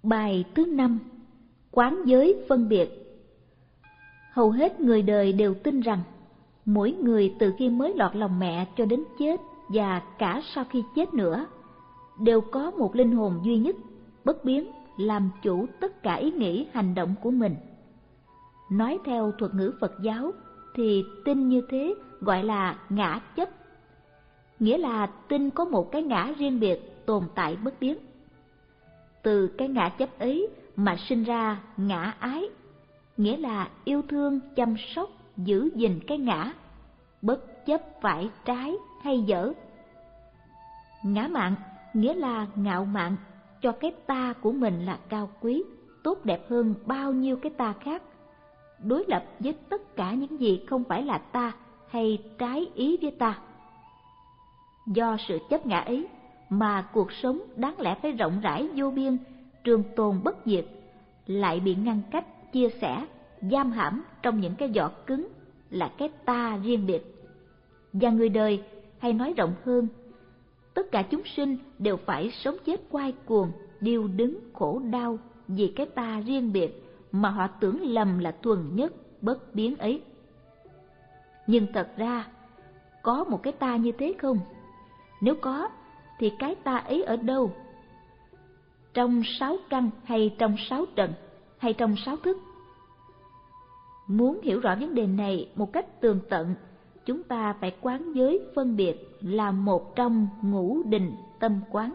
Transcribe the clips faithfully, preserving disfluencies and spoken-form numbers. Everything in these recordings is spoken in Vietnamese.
Bài thứ năm. Quán giới phân biệt. Hầu hết người đời đều tin rằng mỗi người từ khi mới lọt lòng mẹ cho đến chết và cả sau khi chết nữa đều có một linh hồn duy nhất, bất biến, làm chủ tất cả ý nghĩ hành động của mình. Nói theo thuật ngữ Phật giáo thì tin như thế gọi là ngã chấp, nghĩa là tin có một cái ngã riêng biệt tồn tại bất biến. Từ cái ngã chấp ấy mà sinh ra ngã ái, nghĩa là yêu thương, chăm sóc, giữ gìn cái ngã, bất chấp phải trái hay dở. Ngã mạn nghĩa là ngạo mạn, cho cái ta của mình là cao quý, tốt đẹp hơn bao nhiêu cái ta khác, đối lập với tất cả những gì không phải là ta hay trái ý với ta. Do sự chấp ngã ấy mà cuộc sống đáng lẽ phải rộng rãi vô biên, trường tồn bất diệt, lại bị ngăn cách, chia sẻ, giam hãm trong những cái vỏ cứng là cái ta riêng biệt. Và người đời, hay nói rộng hơn, tất cả chúng sinh đều phải sống chết quay cuồng, điêu đứng, khổ đau vì cái ta riêng biệt mà họ tưởng lầm là thuần nhất, bất biến ấy. Nhưng thật ra, có một cái ta như thế không? Nếu có, thì cái ta ấy ở đâu? Trong sáu căn hay trong sáu trần hay trong sáu thức? Muốn hiểu rõ vấn đề này một cách tường tận, chúng ta phải quán giới phân biệt là một trong ngũ đình tâm quán.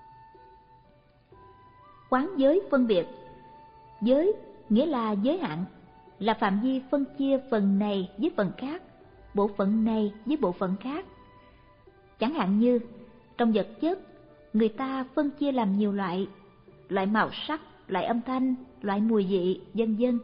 Quán giới phân biệt. Giới nghĩa là giới hạn, là phạm vi phân chia phần này với phần khác, bộ phận này với bộ phận khác. Chẳng hạn như trong vật chất, người ta phân chia làm nhiều loại, loại màu sắc, loại âm thanh, loại mùi vị, vân vân.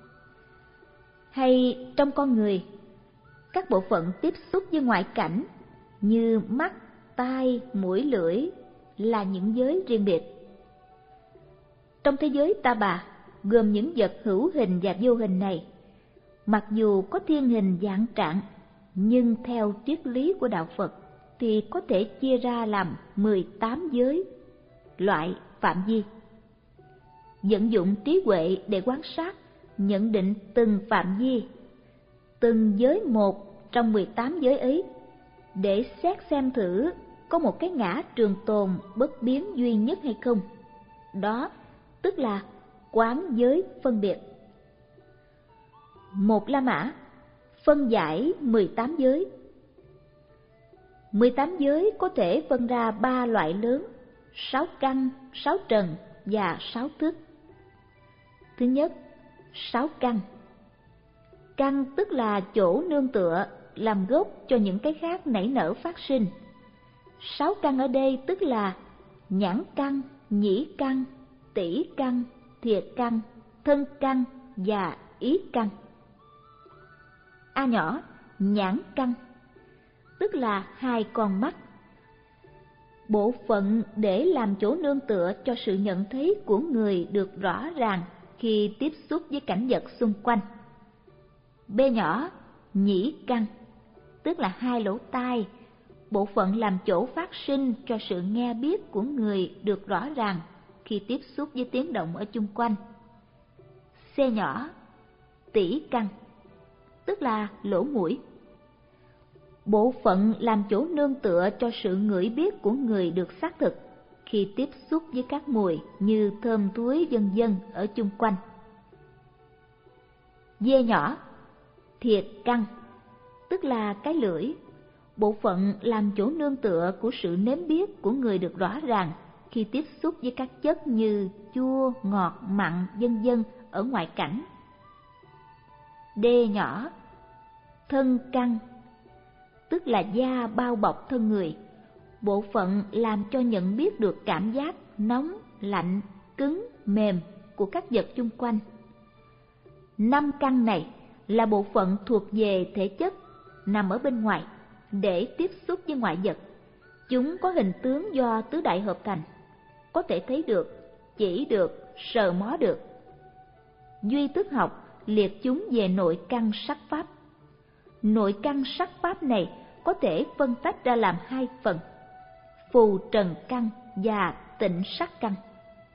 Hay trong con người, các bộ phận tiếp xúc với ngoại cảnh như mắt, tai, mũi, lưỡi là những giới riêng biệt. Trong thế giới ta bà, gồm những vật hữu hình và vô hình này, mặc dù có thiên hình vạn trạng, nhưng theo triết lý của đạo Phật thì có thể chia ra làm mười tám giới, loại, phạm vi. Vận dụng trí huệ để quan sát, nhận định từng phạm vi, từng giới một trong mười tám giới ấy, để xét xem thử có một cái ngã trường tồn bất biến duy nhất hay không. Đó tức là quán giới phân biệt. Một La Mã phân giải mười tám giới. mười tám giới có thể phân ra ba loại lớn: sáu căn, sáu trần và sáu thức. Thứ nhất, sáu căn. Căn tức là chỗ nương tựa, làm gốc cho những cái khác nảy nở phát sinh. Sáu căn ở đây tức là nhãn căn, nhĩ căn, tỷ căn, thiệt căn, thân căn và ý căn. A nhỏ, nhãn căn, tức là hai con mắt, bộ phận để làm chỗ nương tựa cho sự nhận thấy của người được rõ ràng khi tiếp xúc với cảnh vật xung quanh. B nhỏ, nhĩ căn, tức là hai lỗ tai, bộ phận làm chỗ phát sinh cho sự nghe biết của người được rõ ràng khi tiếp xúc với tiếng động ở chung quanh. C nhỏ, tỷ căn, tức là lỗ mũi, bộ phận làm chỗ nương tựa cho sự ngửi biết của người được xác thực khi tiếp xúc với các mùi như thơm thối vân vân ở chung quanh. D nhỏ, thiệt căn, tức là cái lưỡi, bộ phận làm chỗ nương tựa của sự nếm biết của người được rõ ràng khi tiếp xúc với các chất như chua, ngọt, mặn, vân vân ở ngoại cảnh. D nhỏ, thân căn, tức là da bao bọc thân người, bộ phận làm cho nhận biết được cảm giác nóng, lạnh, cứng, mềm của các vật chung quanh. Năm căn này là bộ phận thuộc về thể chất, nằm ở bên ngoài để tiếp xúc với ngoại vật. Chúng có hình tướng do tứ đại hợp thành, có thể thấy được, chỉ được, sờ mó được. Duy thức học liệt chúng về nội căn sắc pháp. Nội căn sắc pháp này có thể phân tách ra làm hai phần: phù trần căn và tịnh sắc căn.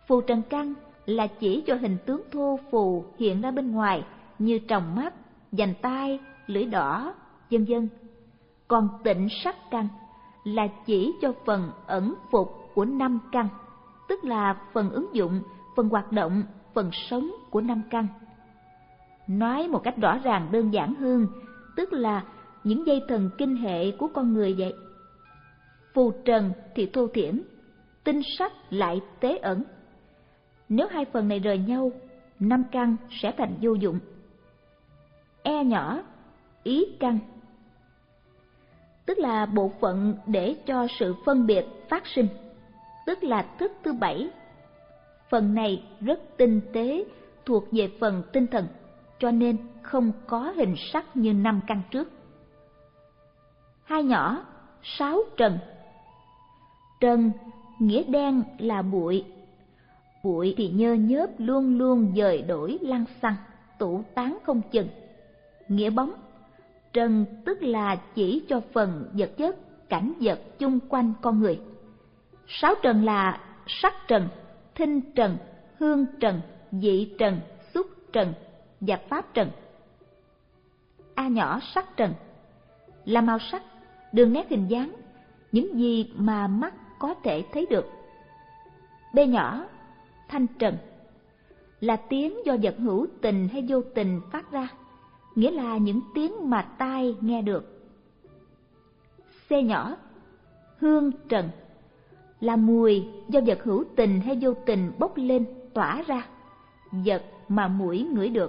Phù trần căn là chỉ cho hình tướng thô phù hiện ra bên ngoài như tròng mắt, vành tai, lưỡi đỏ, vân vân. Còn tịnh sắc căn là chỉ cho phần ẩn phục của năm căn, tức là phần ứng dụng, phần hoạt động, phần sống của năm căn. Nói một cách rõ ràng đơn giản hơn, tức là những dây thần kinh hệ của con người vậy. Phù trần thì thô thiển, tinh sắc lại tế ẩn. Nếu hai phần này rời nhau, năm căn sẽ thành vô dụng. E nhỏ, ý căn, tức là bộ phận để cho sự phân biệt phát sinh, tức là thức thứ bảy. Phần này rất tinh tế, thuộc về phần tinh thần, cho nên không có hình sắc như năm căn trước. Hai nhỏ, sáu trần. Trần nghĩa đen là bụi. Bụi thì nhơ nhớp luôn luôn dời đổi lăng xăng, tụ tán không chừng. Nghĩa bóng, trần tức là chỉ cho phần vật chất, cảnh vật chung quanh con người. Sáu trần là sắc trần, thinh trần, hương trần, vị trần, xúc trần và pháp trần. A nhỏ sắc trần là màu sắc, đường nét hình dáng, những gì mà mắt có thể thấy được. B nhỏ thanh trần là tiếng do vật hữu tình hay vô tình phát ra, nghĩa là những tiếng mà tai nghe được. C nhỏ hương trần là mùi do vật hữu tình hay vô tình bốc lên tỏa ra, vật mà mũi ngửi được.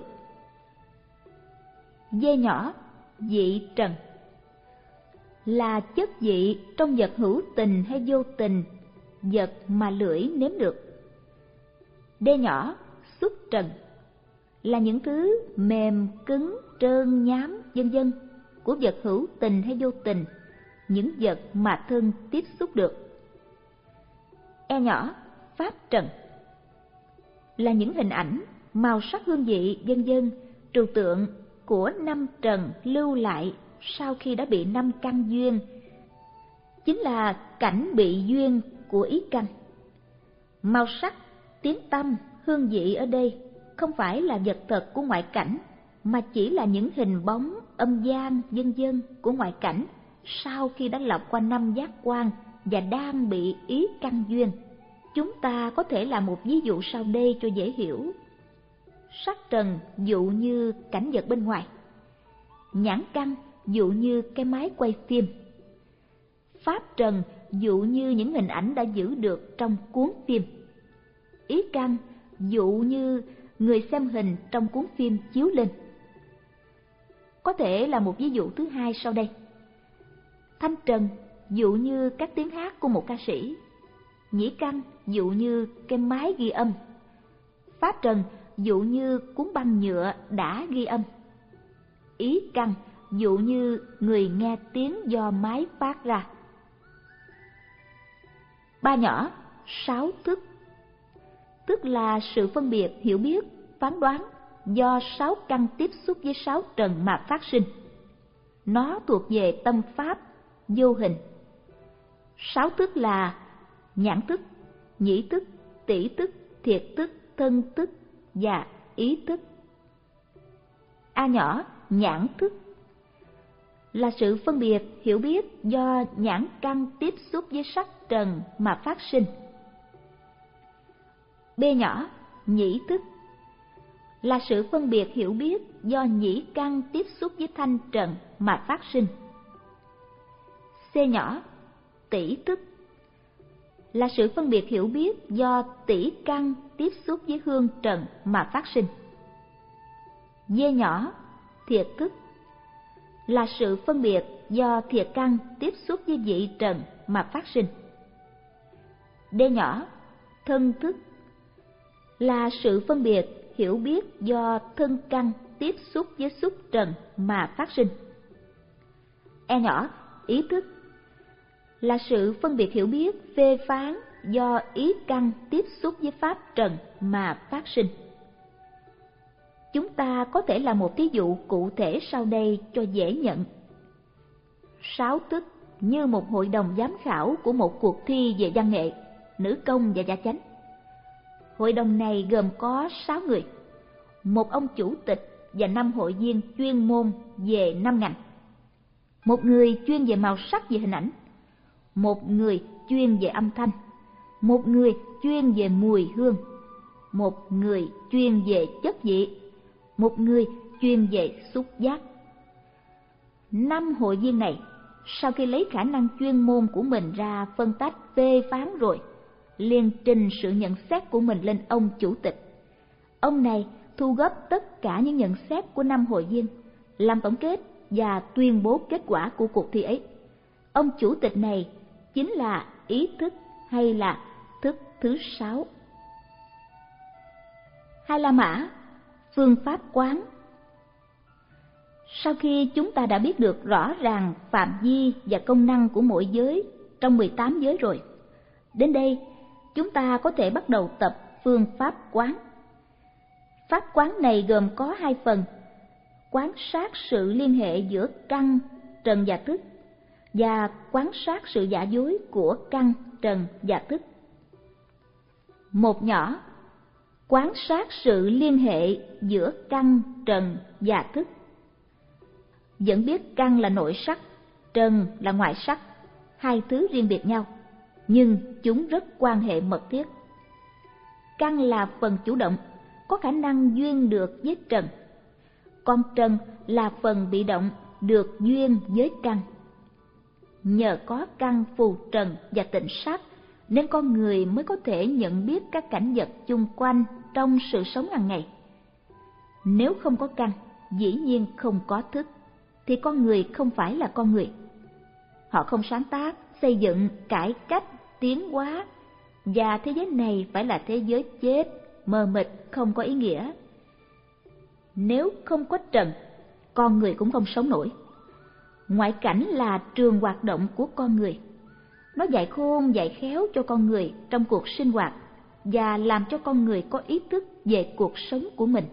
D nhỏ vị trần là chất vị trong vật hữu tình hay vô tình, vật mà lưỡi nếm được. D nhỏ xúc trần là những thứ mềm, cứng, trơn, nhám, vân vân của vật hữu tình hay vô tình, những vật mà thân tiếp xúc được. E nhỏ pháp trần là những hình ảnh, màu sắc, hương vị, vân vân, trừu tượng của năm trần lưu lại sau khi đã bị năm căn duyên, chính là cảnh bị duyên của ý căn. Màu sắc, tiếng tăm, hương vị ở đây không phải là vật thật của ngoại cảnh, mà chỉ là những hình bóng, âm gian, vân vân của ngoại cảnh sau khi đã lọc qua năm giác quan và đang bị ý căn duyên. Chúng ta có thể làm một ví dụ sau đây cho dễ hiểu. Sắc trần dụ như cảnh vật bên ngoài, nhãn căn dụ như cái máy quay phim, pháp trần dụ như những hình ảnh đã giữ được trong cuốn phim, ý căn dụ như người xem hình trong cuốn phim chiếu lên. Có thể là một ví dụ thứ hai sau đây. Thanh trần dụ như các tiếng hát của một ca sĩ, nhĩ căn dụ như cái máy ghi âm, pháp trần dụ như cuốn băng nhựa đã ghi âm, ý căn dụ như người nghe tiếng do máy phát ra. Ba nhỏ sáu thức, tức là sự phân biệt, hiểu biết, phán đoán do sáu căn tiếp xúc với sáu trần mà phát sinh. Nó thuộc về tâm pháp vô hình. Sáu thức là nhãn thức, nhĩ thức, tỷ thức, thiệt thức, thân thức và ý thức. A nhỏ nhãn thức là sự phân biệt, hiểu biết do nhãn căn tiếp xúc với sắc trần mà phát sinh. B nhỏ nhĩ thức là sự phân biệt, hiểu biết do nhĩ căn tiếp xúc với thanh trần mà phát sinh. C nhỏ tỷ thức là sự phân biệt, hiểu biết do tỷ căn tiếp xúc với hương trần mà phát sinh. D nhỏ thiệt thức là sự phân biệt do thiệt căn tiếp xúc với vị trần mà phát sinh. D nhỏ thân thức là sự phân biệt, hiểu biết do thân căn tiếp xúc với xúc trần mà phát sinh. E nhỏ ý thức là sự phân biệt, hiểu biết, phê phán do ý căn tiếp xúc với pháp trần mà phát sinh. Chúng ta có thể làm một ví dụ cụ thể sau đây cho dễ nhận. Sáu thức như một hội đồng giám khảo của một cuộc thi về văn nghệ, nữ công và gia chánh. Hội đồng này gồm có sáu người, một ông chủ tịch và năm hội viên chuyên môn về năm ngành, một người chuyên về màu sắc về hình ảnh, một người chuyên về âm thanh, một người chuyên về mùi hương, một người chuyên về chất vị, một người chuyên về xúc giác. Năm hội viên này sau khi lấy khả năng chuyên môn của mình ra phân tách phê phán rồi, liền trình sự nhận xét của mình lên ông chủ tịch. Ông này thu góp tất cả những nhận xét của năm hội viên, làm tổng kết và tuyên bố kết quả của cuộc thi ấy. Ông chủ tịch này chính là ý thức hay là thức thứ sáu. Hai La Mã, phương pháp quán. Sau khi chúng ta đã biết được rõ ràng phạm vi và công năng của mỗi giới trong mười tám giới rồi, đến đây chúng ta có thể bắt đầu tập phương pháp quán. Pháp quán này gồm có hai phần: quan sát sự liên hệ giữa căn, trần và thức, và quan sát sự giả dối của căn, trần và thức. Một nhỏ, quan sát sự liên hệ giữa căn, trần và thức. Vẫn biết căn là nội sắc, trần là ngoại sắc, hai thứ riêng biệt nhau, nhưng chúng rất quan hệ mật thiết. Căn là phần chủ động, có khả năng duyên được với trần, còn trần là phần bị động, được duyên với căn. Nhờ có căn phù trần và tịnh sắc nên con người mới có thể nhận biết các cảnh vật chung quanh trong sự sống hàng ngày. Nếu không có căn, dĩ nhiên không có thức, thì con người không phải là con người. Họ không sáng tác, xây dựng, cải cách, tiến hóa, và thế giới này phải là thế giới chết, mờ mịt, không có ý nghĩa. Nếu không có trần, con người cũng không sống nổi. Ngoại cảnh là trường hoạt động của con người. Nó dạy khôn dạy khéo cho con người trong cuộc sinh hoạt và làm cho con người có ý thức về cuộc sống của mình.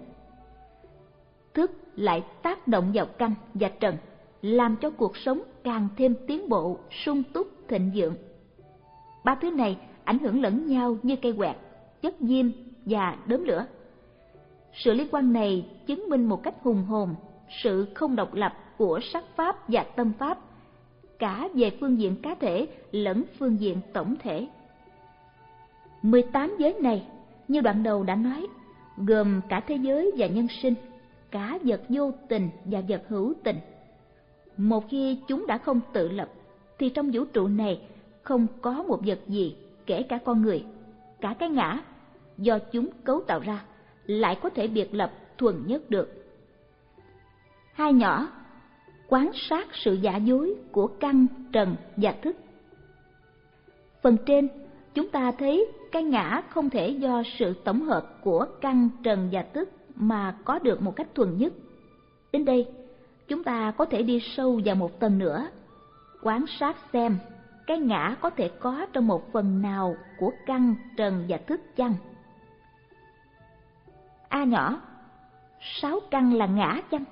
Thức lại tác động vào căn và trần, làm cho cuộc sống càng thêm tiến bộ, sung túc, thịnh vượng. Ba thứ này ảnh hưởng lẫn nhau như cây quẹt, chất diêm và đốm lửa. Sự liên quan này chứng minh một cách hùng hồn sự không độc lập của sắc pháp và tâm pháp, cả về phương diện cá thể lẫn phương diện tổng thể. mười tám giới này, như đoạn đầu đã nói, gồm cả thế giới và nhân sinh, cả vật vô tình và vật hữu tình. Một khi chúng đã không tự lập, thì trong vũ trụ này không có một vật gì, kể cả con người, cả cái ngã, do chúng cấu tạo ra, lại có thể biệt lập thuần nhất được. Hai nhỏ, quan sát sự giả dối của căn, trần và thức. Phần trên, chúng ta thấy cái ngã không thể do sự tổng hợp của căn, trần và thức mà có được một cách thuần nhất. Đến đây, chúng ta có thể đi sâu vào một tầng nữa, quan sát xem cái ngã có thể có trong một phần nào của căn, trần và thức chăng? A nhỏ, sáu căn là ngã chăng?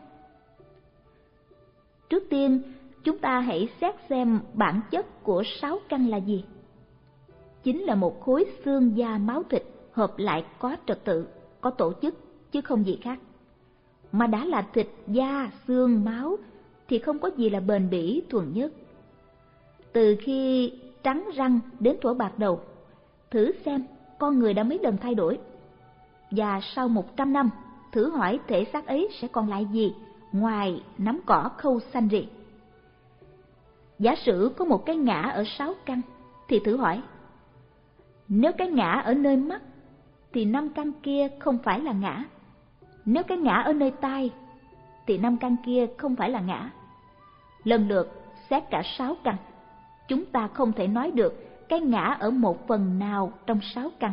Trước tiên, chúng ta hãy xét xem bản chất của sáu căn là gì. Chính là một khối xương da máu thịt hợp lại có trật tự, có tổ chức, chứ không gì khác. Mà đã là thịt, da, xương, máu thì không có gì là bền bỉ, thuần nhất. Từ khi trắng răng đến thuở bạc đầu, thử xem con người đã mấy lần thay đổi. Và sau một trăm năm, thử hỏi thể xác ấy sẽ còn lại gì ngoài nắm cỏ khâu xanh rì. Giả sử có một cái ngã ở sáu căn, thì thử hỏi, nếu cái ngã ở nơi mắt, thì năm căn kia không phải là ngã. Nếu cái ngã ở nơi tai, thì năm căn kia không phải là ngã. Lần lượt xét cả sáu căn, chúng ta không thể nói được cái ngã ở một phần nào trong sáu căn.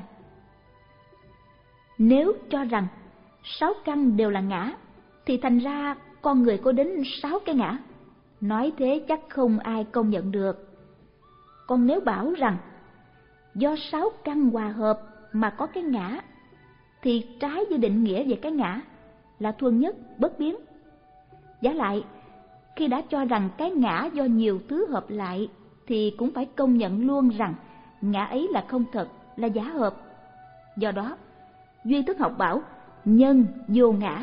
Nếu cho rằng sáu căn đều là ngã, thì thành ra con người có đến sáu cái ngã. Nói thế chắc không ai công nhận được. Còn nếu bảo rằng do sáu căn hòa hợp mà có cái ngã, thì trái với định nghĩa về cái ngã là thuần nhất, bất biến. Giả lại, khi đã cho rằng cái ngã do nhiều thứ hợp lại, thì cũng phải công nhận luôn rằng ngã ấy là không thật, là giả hợp. Do đó, duy thức học bảo nhân vô ngã.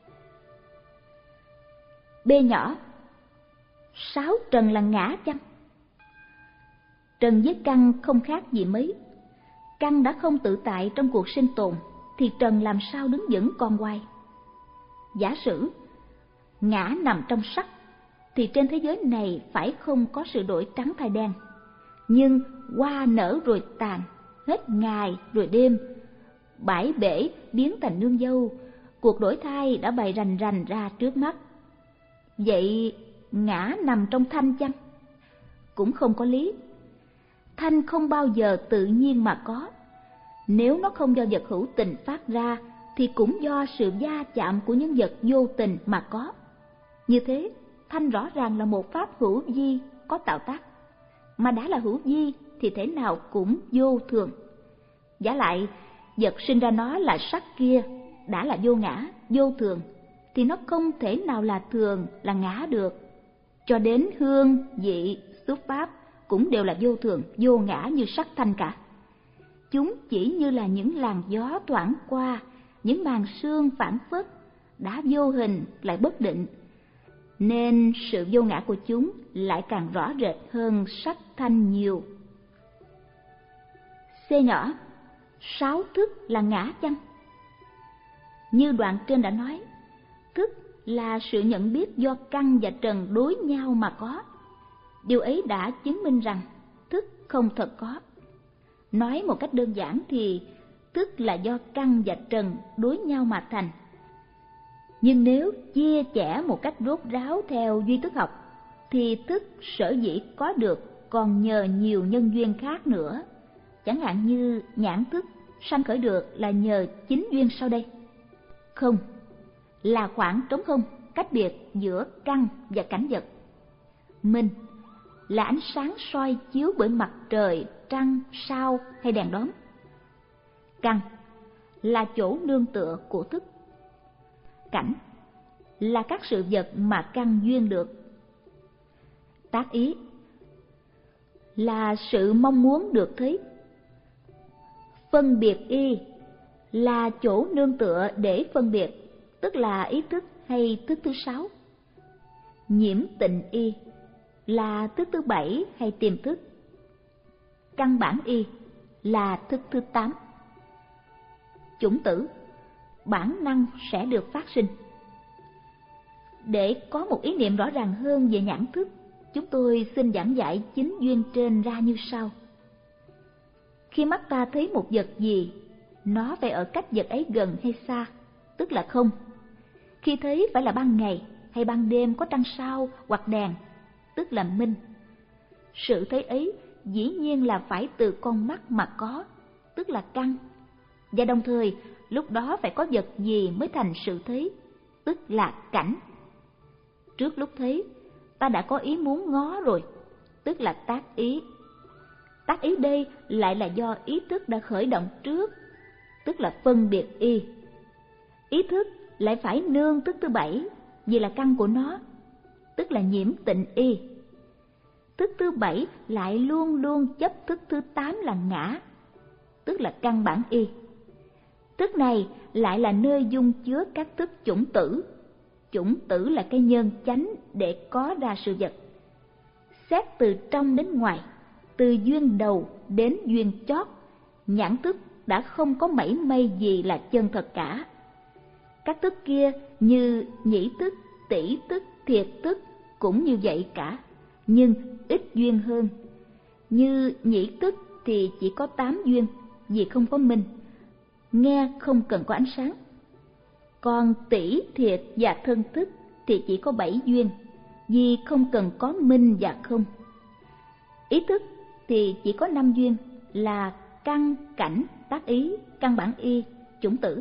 B nhỏ, sáu trần là ngã chăng? Trần với căn không khác gì mấy. Căn đã không tự tại trong cuộc sinh tồn, thì trần làm sao đứng vững con quay. Giả sử ngã nằm trong sắc, thì trên thế giới này phải không có sự đổi trắng thay đen. Nhưng hoa nở rồi tàn, hết ngày rồi đêm, bãi bể biến thành nương dâu, cuộc đổi thay đã bày rành rành ra trước mắt. Vậy ngã nằm trong thanh chăng? Cũng không có lý. Thanh không bao giờ tự nhiên mà có. Nếu nó không do vật hữu tình phát ra, thì cũng do sự va chạm của những vật vô tình mà có. Như thế, thanh rõ ràng là một pháp hữu vi có tạo tác. Mà đã là hữu vi thì thể nào cũng vô thường. Giả lại, vật sinh ra nó là sắc kia, đã là vô ngã, vô thường, thì nó không thể nào là thường, là ngã được. Cho đến hương, vị, xúc pháp cũng đều là vô thường, vô ngã như sắc thanh cả. Chúng chỉ như là những làn gió thoảng qua, những màn sương phảng phất, đã vô hình lại bất định. Nên sự vô ngã của chúng lại càng rõ rệt hơn sắc thanh nhiều. C nhỏ, sáu thức là ngã chăng? Như đoạn trên đã nói, thức là sự nhận biết do căn và trần đối nhau mà có. Điều ấy đã chứng minh rằng thức không thật có. Nói một cách đơn giản thì thức là do căn và trần đối nhau mà thành. Nhưng nếu chia sẻ một cách rốt ráo theo duy thức học, thì thức sở dĩ có được còn nhờ nhiều nhân duyên khác nữa. Chẳng hạn như nhãn thức sanh khởi được là nhờ chính duyên sau đây. Không là khoảng trống không, cách biệt giữa căn và cảnh vật. Minh là ánh sáng soi chiếu bởi mặt trời, trăng, sao hay đèn đóm. Căn là chỗ nương tựa của thức. Cảnh là các sự vật mà căn duyên được. Tác ý là sự mong muốn được thấy. Phân biệt y là chỗ nương tựa để phân biệt, tức là ý thức hay thức thứ sáu. Nhiễm tịnh y là thức thứ bảy hay tiềm thức. Căn bản y là thức thứ tám. Chủng tử, bản năng sẽ được phát sinh. Để có một ý niệm rõ ràng hơn về nhãn thức, chúng tôi xin giảng giải chính duyên trên ra như sau. Khi mắt ta thấy một vật gì, nó phải ở cách vật ấy gần hay xa, tức là không. Khi thấy phải là ban ngày hay ban đêm có trăng sao hoặc đèn, tức là minh. Sự thấy ấy dĩ nhiên là phải từ con mắt mà có, tức là căn. Và đồng thời, lúc đó phải có vật gì mới thành sự thấy, tức là cảnh. Trước lúc thấy, ta đã có ý muốn ngó rồi, tức là tác ý. Tác ý đây lại là do ý thức đã khởi động trước, tức là phân biệt y. Ý thức lại phải nương thức thứ bảy, vì là căn của nó, tức là nhiễm tịnh y. Thức thứ bảy lại luôn luôn chấp thức thứ tám là ngã, tức là căn bản y. Thức này lại là nơi dung chứa các thức chủng tử. Chủng tử là cái nhân chánh để có ra sự vật. Xét từ trong đến ngoài, từ duyên đầu đến duyên chót, nhãn thức đã không có mảy may gì là chân thật cả. Các thức kia như nhĩ thức, tỷ tức, thiệt tức cũng như vậy cả, nhưng ít duyên hơn. Như nhĩ tức thì chỉ có tám duyên, vì không có minh. Nghe không cần có ánh sáng. Còn tỷ, thiệt và thân thức thì chỉ có bảy duyên, vì không cần có minh và không. Ý thức thì chỉ có năm duyên là căn, cảnh, tác ý, căn bản y, chủng tử.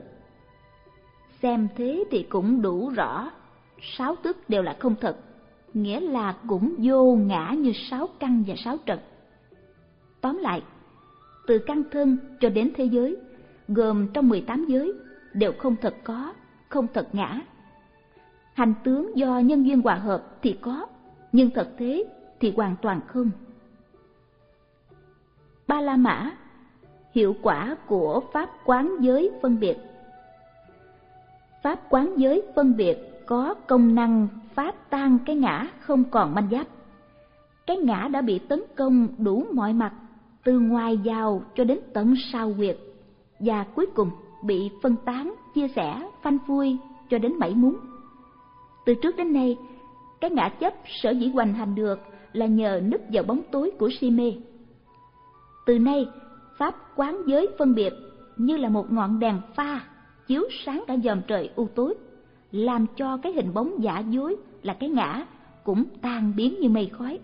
Xem thế thì cũng đủ rõ, sáu thức đều là không thật, nghĩa là cũng vô ngã như sáu căn và sáu trần. Tóm lại, từ căn thân cho đến thế giới, gồm trong mười tám giới, đều không thật có, không thật ngã. Hành tướng do nhân duyên hòa hợp thì có, nhưng thật thế thì hoàn toàn không. Ba la mã Hiệu quả của pháp quán giới phân biệt. Pháp quán giới phân biệt có công năng phá tan cái ngã không còn manh giáp. Cái ngã đã bị tấn công đủ mọi mặt, từ ngoài vào cho đến tận sao huyệt, và cuối cùng bị phân tán, chia sẻ, phanh phui cho đến bảy muốn. Từ trước đến nay, cái ngã chấp sở dĩ hoành hành được là nhờ núp vào bóng tối của si mê. Từ nay, pháp quán giới phân biệt như là một ngọn đèn pha chiếu sáng cả dòm trời u tối, làm cho cái hình bóng giả dối là cái ngã cũng tan biến như mây khói.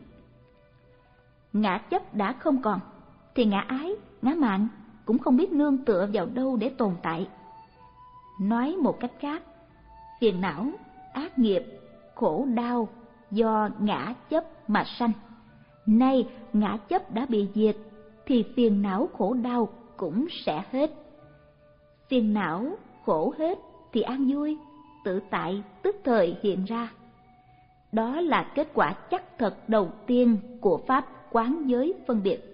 Ngã chấp đã không còn, thì ngã ái, ngã mạn cũng không biết nương tựa vào đâu để tồn tại. Nói một cách khác, phiền não, ác nghiệp, khổ đau do ngã chấp mà sanh. Nay ngã chấp đã bị diệt, thì phiền não khổ đau cũng sẽ hết. Phiền não khổ hết thì an vui, tự tại tức thời hiện ra. Đó là kết quả chắc thật đầu tiên của pháp quán giới phân biệt.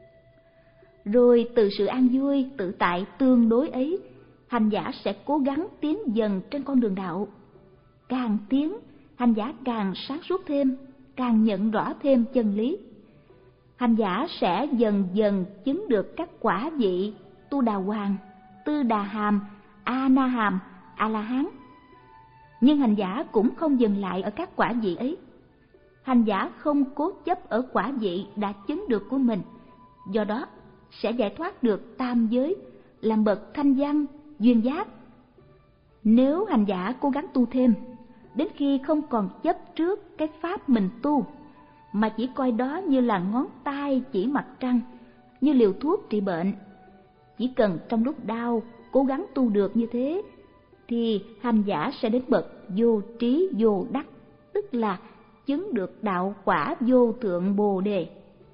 Rồi từ sự an vui, tự tại tương đối ấy, hành giả sẽ cố gắng tiến dần trên con đường đạo. Càng tiến, hành giả càng sáng suốt thêm, càng nhận rõ thêm chân lý. Hành giả sẽ dần dần chứng được các quả vị Tu Đà Hoàng, Tư Đà Hàm, A Na Hàm, A La Hán. Nhưng hành giả cũng không dừng lại ở các quả vị ấy. Hành giả không cố chấp ở quả vị đã chứng được của mình, do đó sẽ giải thoát được tam giới, làm bậc thanh văn, duyên giác. Nếu hành giả cố gắng tu thêm, đến khi không còn chấp trước cái pháp mình tu, mà chỉ coi đó như là ngón tay chỉ mặt trăng, như liều thuốc trị bệnh, chỉ cần trong lúc đau cố gắng tu được như thế, thì hành giả sẽ đến bậc vô trí vô đắc, tức là chứng được đạo quả vô thượng Bồ Đề.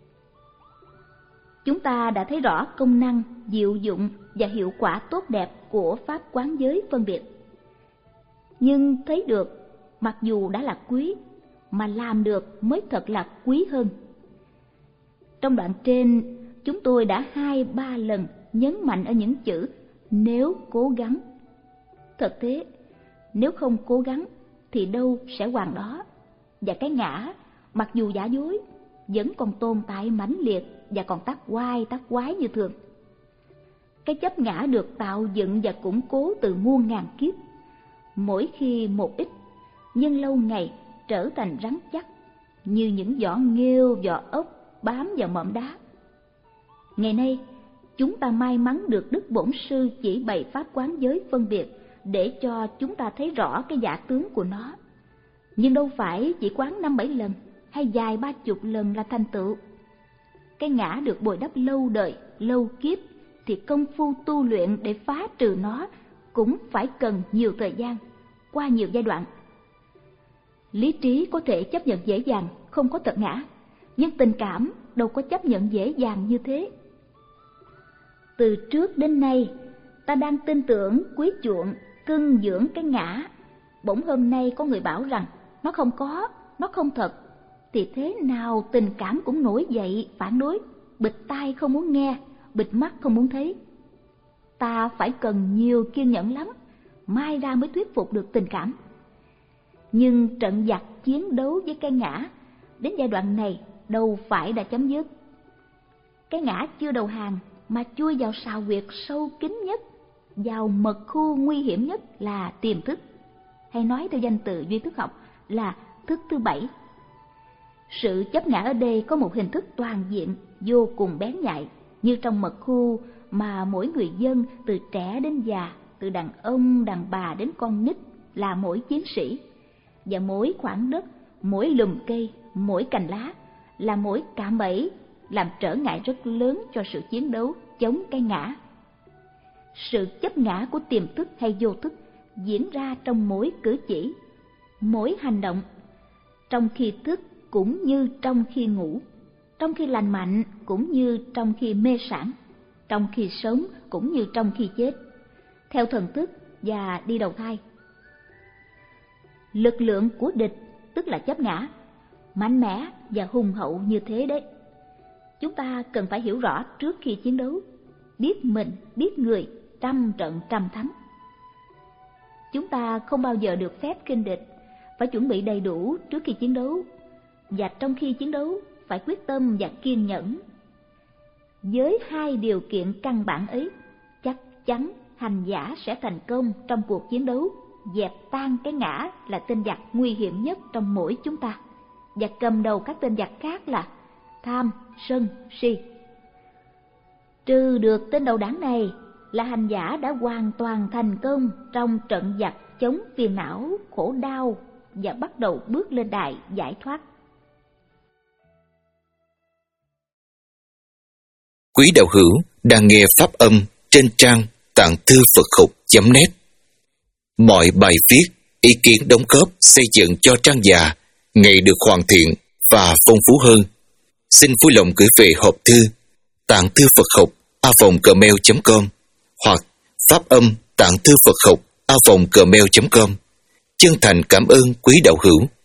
Chúng ta đã thấy rõ công năng, diệu dụng và hiệu quả tốt đẹp của pháp quán giới phân biệt. Nhưng thấy được, mặc dù đã là quý, mà làm được mới thật là quý hơn. Trong đoạn trên, chúng tôi đã hai ba lần nhấn mạnh ở những chữ nếu cố gắng. Thật thế, nếu không cố gắng thì đâu sẽ hoàn đó, và cái ngã, mặc dù giả dối, vẫn còn tồn tại mãnh liệt và còn tác oai tác quái như thường. Cái chấp ngã được tạo dựng và củng cố từ muôn ngàn kiếp, mỗi khi một ít, nhưng lâu ngày trở thành rắn chắc, như những vỏ nghêu, vỏ ốc bám vào mỏm đá. Ngày nay, chúng ta may mắn được Đức Bổn Sư chỉ bày pháp quán giới phân biệt để cho chúng ta thấy rõ cái giả tướng của nó. Nhưng đâu phải chỉ quán năm bảy lần hay dài ba chục lần là thành tựu. Cái ngã được bồi đắp lâu đời, lâu kiếp, thì công phu tu luyện để phá trừ nó cũng phải cần nhiều thời gian, qua nhiều giai đoạn. Lý trí có thể chấp nhận dễ dàng không có tật ngã, nhưng tình cảm đâu có chấp nhận dễ dàng như thế. Từ trước đến nay, ta đang tin tưởng, quý chuộng, cưng dưỡng cái ngã. Bỗng hôm nay có người bảo rằng nó không có, nó không thật, thì thế nào tình cảm cũng nổi dậy phản đối, bịt tai không muốn nghe, bịt mắt không muốn thấy. Ta phải cần nhiều kiên nhẫn lắm, mai ra mới thuyết phục được tình cảm. Nhưng trận giặc chiến đấu với cái ngã đến giai đoạn này đâu phải đã chấm dứt. Cái ngã chưa đầu hàng mà chui vào sào huyệt sâu kín nhất, vào mật khu nguy hiểm nhất là tiềm thức, hay nói theo danh từ duy thức học là thức thứ bảy. Sự chấp ngã ở đây có một hình thức toàn diện, vô cùng bén nhạy, như trong mật khu mà mỗi người dân từ trẻ đến già, từ đàn ông, đàn bà đến con nít là mỗi chiến sĩ, và mỗi khoảng đất, mỗi lùm cây, mỗi cành lá là mỗi cạm bẫy, làm trở ngại rất lớn cho sự chiến đấu chống cái ngã. Sự chấp ngã của tiềm thức hay vô thức diễn ra trong mỗi cử chỉ, mỗi hành động, trong khi thức cũng như trong khi ngủ, trong khi lành mạnh cũng như trong khi mê sản, trong khi sống cũng như trong khi chết, theo thần thức và đi đầu thai. Lực lượng của địch tức là chấp ngã, mạnh mẽ và hùng hậu như thế đấy. Chúng ta cần phải hiểu rõ trước khi chiến đấu, biết mình, biết người, trăm trận trăm thắng. Chúng ta không bao giờ được phép khinh địch, phải chuẩn bị đầy đủ trước khi chiến đấu, và trong khi chiến đấu phải quyết tâm và kiên nhẫn. Với hai điều kiện căn bản ấy, chắc chắn hành giả sẽ thành công trong cuộc chiến đấu, dẹp tan cái ngã là tên giặc nguy hiểm nhất trong mỗi chúng ta, và cầm đầu các tên giặc khác là tham, sân, si. Trừ được tên đầu đảng này là hành giả đã hoàn toàn thành công trong trận giặc chống phiền não, khổ đau và bắt đầu bước lên đài giải thoát. Quý đạo hữu đang nghe pháp âm trên trang tạng thư Phật học chấm net. Mọi bài viết, ý kiến đóng góp xây dựng cho trang già ngày được hoàn thiện và phong phú hơn. Xin vui lòng gửi về hộp thư tạng thư Phật học a vòng gmail chấm com hoặc pháp âm tạng thư Phật học a vòng gmail chấm com. Chân thành cảm ơn quý đạo hữu.